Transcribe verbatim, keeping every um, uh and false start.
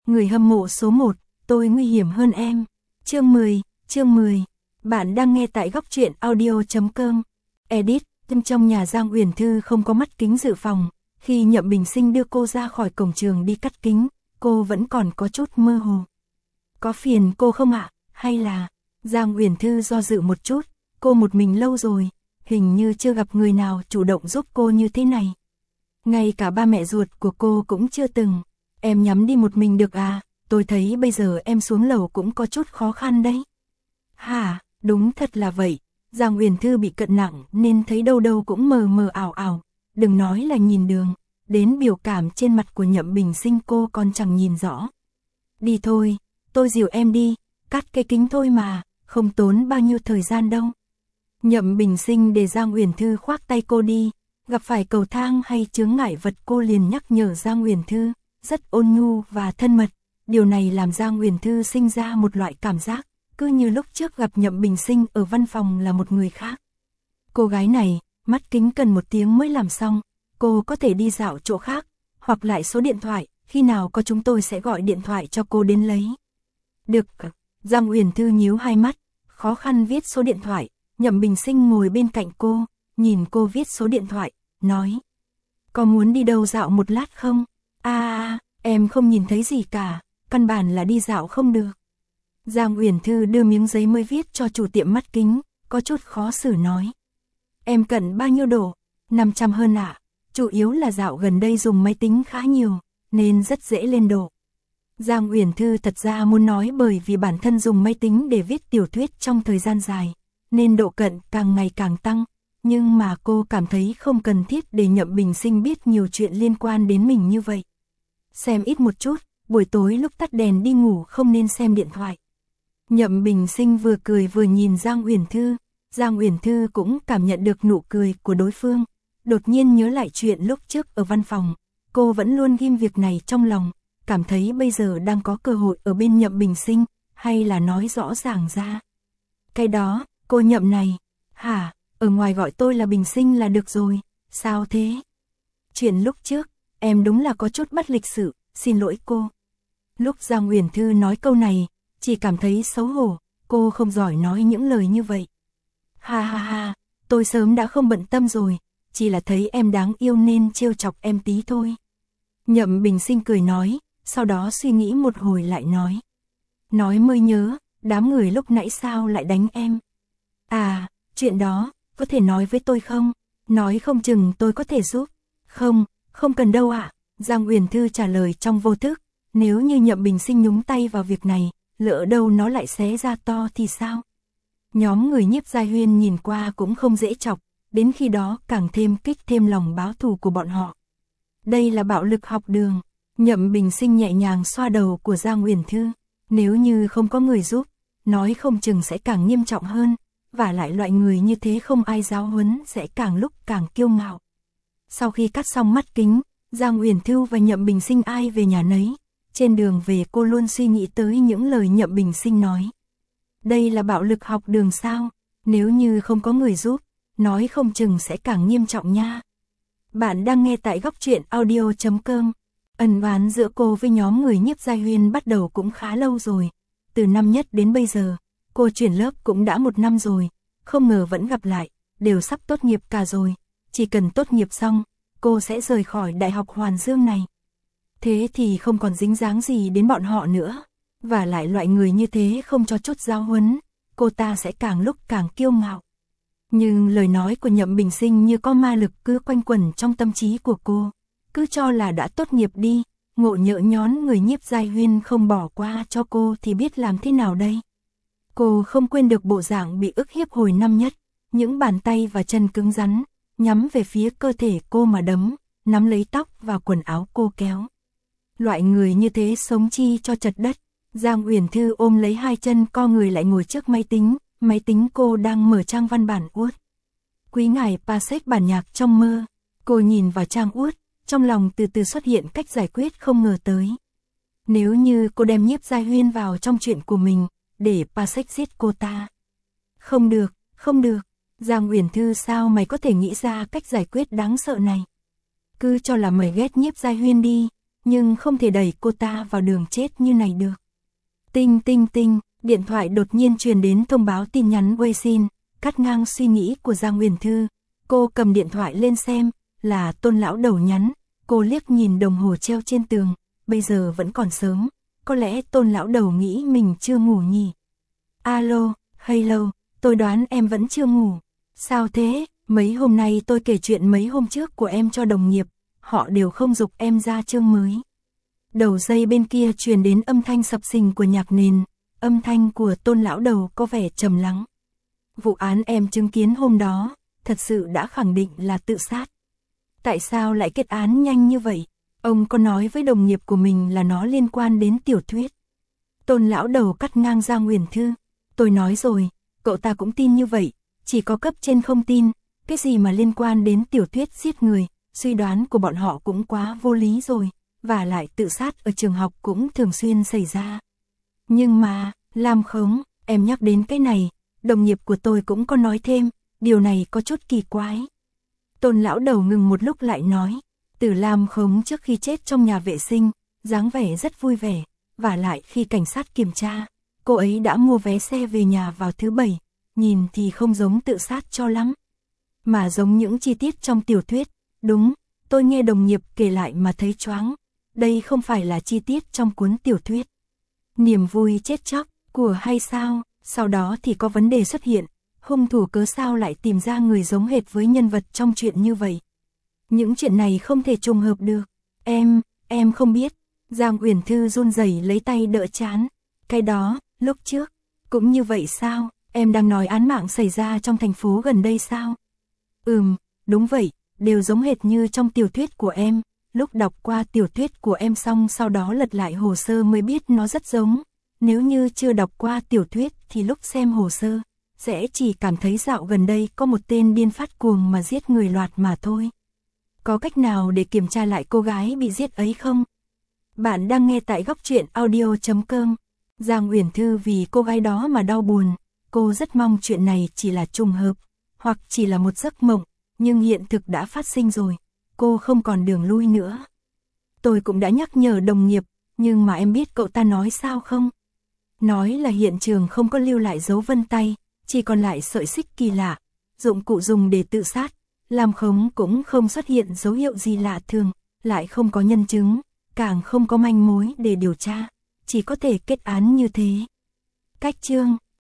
Người hâm mộ số một, tôi nguy hiểm hơn em. Chương mười, chương mười. Bạn đang nghe tại góc truyện audio chấm com. Edit, trong nhà Giang Uyển Thư không có mắt kính dự phòng, khi Nhậm Bình Sinh đưa cô ra khỏi cổng trường đi cắt kính, cô vẫn còn có chút mơ hồ. Có phiền cô không ạ? Hay là... Giang Uyển Thư do dự một chút, cô một mình lâu rồi, hình như chưa gặp người nào chủ động giúp cô như thế này. Ngay cả ba mẹ ruột của cô cũng chưa từng. Em nhắm đi một mình được à? Tôi thấy bây giờ em xuống lầu cũng có chút khó khăn đấy. Hả, đúng thật là vậy. Giang Uyển Thư bị cận nặng nên thấy đâu đâu cũng mờ mờ ảo ảo. Đừng nói là nhìn đường, đến biểu cảm trên mặt của Nhậm Bình Sinh cô còn chẳng nhìn rõ. Đi thôi, tôi dìu em đi, cắt cái kính thôi mà, không tốn bao nhiêu thời gian đâu. Nhậm Bình Sinh để Giang Uyển Thư khoác tay cô đi, gặp phải cầu thang hay chướng ngại vật cô liền nhắc nhở Giang Uyển Thư, rất ôn nhu và thân mật. Điều này làm Giang Uyển Thư sinh ra một loại cảm giác, cứ như lúc trước gặp Nhậm Bình Sinh ở văn phòng là một người khác. Cô gái này, mắt kính cần một tiếng mới làm xong, cô có thể đi dạo chỗ khác, hoặc lại số điện thoại, khi nào có chúng tôi sẽ gọi điện thoại cho cô đến lấy. Được, Giang Uyển Thư nhíu hai mắt, khó khăn viết số điện thoại. Nhậm Bình Sinh ngồi bên cạnh cô, nhìn cô viết số điện thoại, nói. Có muốn đi đâu dạo một lát không? À, à, em không nhìn thấy gì cả, căn bản là đi dạo không được. Giang Uyển Thư đưa miếng giấy mới viết cho chủ tiệm mắt kính, có chút khó xử nói. Em cần bao nhiêu độ? năm trăm hơn ạ, à? Chủ yếu là dạo gần đây dùng máy tính khá nhiều, nên rất dễ lên độ. Giang Uyển Thư thật ra muốn nói bởi vì bản thân dùng máy tính để viết tiểu thuyết trong thời gian dài, nên độ cận càng ngày càng tăng, nhưng mà cô cảm thấy không cần thiết để Nhậm Bình Sinh biết nhiều chuyện liên quan đến mình như vậy. Xem ít một chút, buổi tối lúc tắt đèn đi ngủ không nên xem điện thoại. Nhậm Bình Sinh vừa cười vừa nhìn Giang Uyển Thư, Giang Uyển Thư cũng cảm nhận được nụ cười của đối phương, đột nhiên nhớ lại chuyện lúc trước ở văn phòng, cô vẫn luôn ghim việc này trong lòng, cảm thấy bây giờ đang có cơ hội ở bên Nhậm Bình Sinh, hay là nói rõ ràng ra. Cái đó, cô Nhậm này, hả, ở ngoài gọi tôi là Bình Sinh là được rồi, sao thế? Chuyện lúc trước, em đúng là có chút bất lịch sự, xin lỗi cô. Lúc Giang Uyển Thư nói câu này, chỉ cảm thấy xấu hổ, cô không giỏi nói những lời như vậy. Ha ha ha, tôi sớm đã không bận tâm rồi, chỉ là thấy em đáng yêu nên trêu chọc em tí thôi. Nhậm Bình Sinh cười nói, sau đó suy nghĩ một hồi lại nói. Nói mới nhớ, đám người lúc nãy sao lại đánh em? À, chuyện đó, có thể nói với tôi không? Nói không chừng tôi có thể giúp. Không, không cần đâu ạ. Giang Uyển Thư trả lời trong vô thức. Nếu như Nhậm Bình Sinh nhúng tay vào việc này, lỡ đâu nó lại xé ra to thì sao? Nhóm người Nhiếp Giai Huyên nhìn qua cũng không dễ chọc, đến khi đó càng thêm kích thêm lòng báo thù của bọn họ. Đây là bạo lực học đường. Nhậm Bình Sinh nhẹ nhàng xoa đầu của Giang Uyển Thư. Nếu như không có người giúp, nói không chừng sẽ càng nghiêm trọng hơn. Và lại loại người như thế không ai giáo huấn sẽ càng lúc càng kiêu ngạo. Sau khi cắt xong mắt kính, Giang Uyển Thư và Nhậm Bình Sinh ai về nhà nấy. Trên đường về cô luôn suy nghĩ tới những lời Nhậm Bình Sinh nói. Đây là bạo lực học đường sao? Nếu như không có người giúp, nói không chừng sẽ càng nghiêm trọng nha. Bạn đang nghe tại góc truyện audio chấm com. Ân oán giữa cô với nhóm người Nhiếp Giai Huyên bắt đầu cũng khá lâu rồi. Từ năm nhất đến bây giờ, cô chuyển lớp cũng đã một năm rồi. Không ngờ vẫn gặp lại, đều sắp tốt nghiệp cả rồi. Chỉ cần tốt nghiệp xong, cô sẽ rời khỏi Đại học Hoàn Dương này. Thế thì không còn dính dáng gì đến bọn họ nữa. Và lại loại người như thế không cho chút giáo huấn, cô ta sẽ càng lúc càng kiêu ngạo. Nhưng lời nói của Nhậm Bình Sinh như có ma lực cứ quanh quẩn trong tâm trí của cô. Cứ cho là đã tốt nghiệp đi, ngộ nhỡ nhón người Nhiếp Giai Huyên không bỏ qua cho cô thì biết làm thế nào đây. Cô không quên được bộ dạng bị ức hiếp hồi năm nhất, những bàn tay và chân cứng rắn, nhắm về phía cơ thể cô mà đấm, nắm lấy tóc và quần áo cô kéo. Loại người như thế sống chi cho chật đất. Giang Uyển Thư ôm lấy hai chân co người lại ngồi trước máy tính, máy tính cô đang mở trang văn bản uất. Quý ngài Pasek bản nhạc trong mơ, cô nhìn vào trang uất, trong lòng từ từ xuất hiện cách giải quyết không ngờ tới. Nếu như cô đem Nhiếp Giai Huyên vào trong chuyện của mình, để Pasek giết cô ta. Không được, không được, Giang Uyển Thư sao mày có thể nghĩ ra cách giải quyết đáng sợ này? Cứ cho là mày ghét Nhiếp Giai Huyên đi, nhưng không thể đẩy cô ta vào đường chết như này được. Tinh tinh tinh, điện thoại đột nhiên truyền đến thông báo tin nhắn Weixin, cắt ngang suy nghĩ của Giang Uyển Thư. Cô cầm điện thoại lên xem, là Tôn lão đầu nhắn. Cô liếc nhìn đồng hồ treo trên tường, bây giờ vẫn còn sớm, có lẽ Tôn lão đầu nghĩ mình chưa ngủ nhỉ. Alo, hello, tôi đoán em vẫn chưa ngủ. Sao thế, mấy hôm nay tôi kể chuyện mấy hôm trước của em cho đồng nghiệp, họ đều không giục em ra chương mới. Đầu dây bên kia truyền đến âm thanh sập sình của nhạc nền, âm thanh của Tôn lão đầu có vẻ trầm lắng. Vụ án em chứng kiến hôm đó, thật sự đã khẳng định là tự sát. Tại sao lại kết án nhanh như vậy? Ông có nói với đồng nghiệp của mình là nó liên quan đến tiểu thuyết. Tôn lão đầu cắt ngang Giang Uyển Thư. Tôi nói rồi, cậu ta cũng tin như vậy, chỉ có cấp trên không tin, cái gì mà liên quan đến tiểu thuyết giết người, suy đoán của bọn họ cũng quá vô lý rồi, và lại tự sát ở trường học cũng thường xuyên xảy ra. Nhưng mà, làm khống, em nhắc đến cái này, đồng nghiệp của tôi cũng có nói thêm, điều này có chút kỳ quái. Tôn lão đầu ngừng một lúc lại nói, Tử làm khống trước khi chết trong nhà vệ sinh, dáng vẻ rất vui vẻ, và lại khi cảnh sát kiểm tra, cô ấy đã mua vé xe về nhà vào thứ bảy, nhìn thì không giống tự sát cho lắm, mà giống những chi tiết trong tiểu thuyết. Đúng, tôi nghe đồng nghiệp kể lại mà thấy choáng, đây không phải là chi tiết trong cuốn tiểu thuyết. Niềm vui chết chóc của hay sao, sau đó thì có vấn đề xuất hiện, hung thủ cớ sao lại tìm ra người giống hệt với nhân vật trong chuyện như vậy. Những chuyện này không thể trùng hợp được. Em, em không biết. Giang Uyển Thư run rẩy lấy tay đỡ trán. Cái đó, lúc trước, cũng như vậy sao? Em đang nói án mạng xảy ra trong thành phố gần đây sao? Ừm, đúng vậy, đều giống hệt như trong tiểu thuyết của em. Lúc đọc qua tiểu thuyết của em xong sau đó lật lại hồ sơ mới biết nó rất giống. Nếu như chưa đọc qua tiểu thuyết thì lúc xem hồ sơ, sẽ chỉ cảm thấy dạo gần đây có một tên điên phát cuồng mà giết người loạt mà thôi. Có cách nào để kiểm tra lại cô gái bị giết ấy không? Bạn đang nghe tại góc truyện audio chấm com. Giang Uyển Thư vì cô gái đó mà đau buồn. Cô rất mong chuyện này chỉ là trùng hợp, hoặc chỉ là một giấc mộng, nhưng hiện thực đã phát sinh rồi. Cô không còn đường lui nữa. Tôi cũng đã nhắc nhở đồng nghiệp, nhưng mà em biết cậu ta nói sao không? Nói là hiện trường không có lưu lại dấu vân tay, chỉ còn lại sợi xích kỳ lạ, dụng cụ dùng để tự sát. Làm khống cũng không xuất hiện dấu hiệu gì lạ thường, lại không có nhân chứng, càng không có manh mối để điều tra, chỉ có thể kết án như thế. Cách chương